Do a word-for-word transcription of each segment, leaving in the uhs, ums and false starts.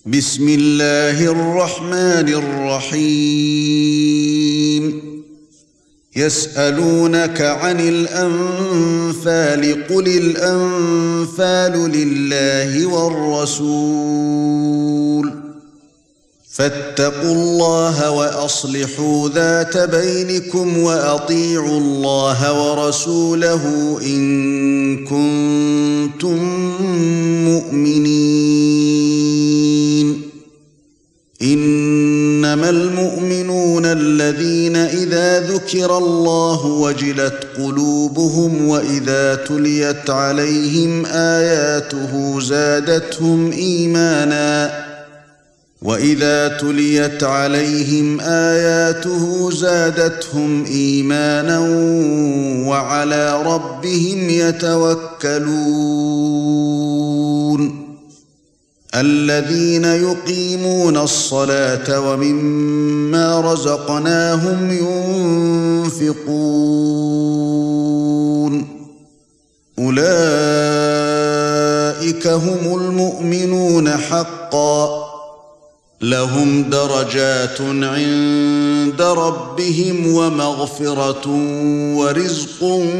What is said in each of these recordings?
بسم الله الرحمن الرحيم يسألونك عن الأنفال قل الأنفال لله والرسول فاتقوا الله وأصلحوا ذات بينكم وأطيعوا الله ورسوله إن كنتم مؤمنين إنما المؤمنون الذين إذا ذكر الله وجلت قلوبهم وإذا تليت عليهم آياته زادتهم إيمانا وَإِذَا تُلِيَتْ عَلَيْهِمْ آيَاتُهُ زَادَتْهُمْ إِيمَانًا وَعَلَى رَبِّهِمْ يَتَوَكَّلُونَ الَّذِينَ يُقِيمُونَ الصَّلَاةَ وَمِمَّا رَزَقْنَاهُمْ يُنْفِقُونَ أُولَئِكَ هُمُ الْمُؤْمِنُونَ حَقًّا لهم درجات عند ربهم ومغفرة ورزق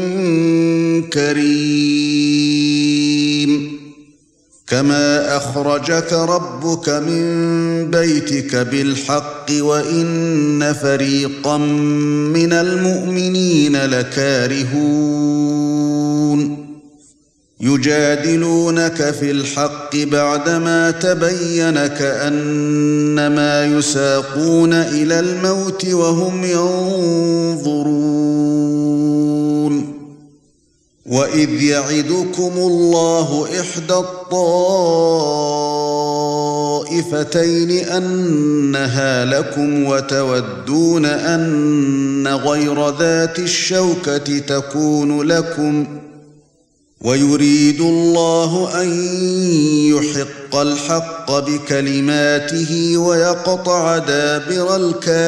كريم كما أخرجك ربك من بيتك بالحق وإن فريقا من المؤمنين لكارهون يجادلونك في الحق بعدما تبين كأنما يساقون إلى الموت وهم ينظرون وإذ يعدكم الله إحدى الطائفتين أنها لكم وتودون أن غير ذات الشوكة تكون لكم ويريد الله أن يحق الحق بكلماته ويقطع دابر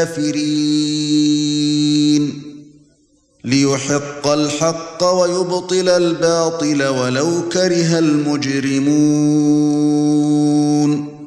الكافرين ليحق الحق ويبطل الباطل ولو كره المجرمون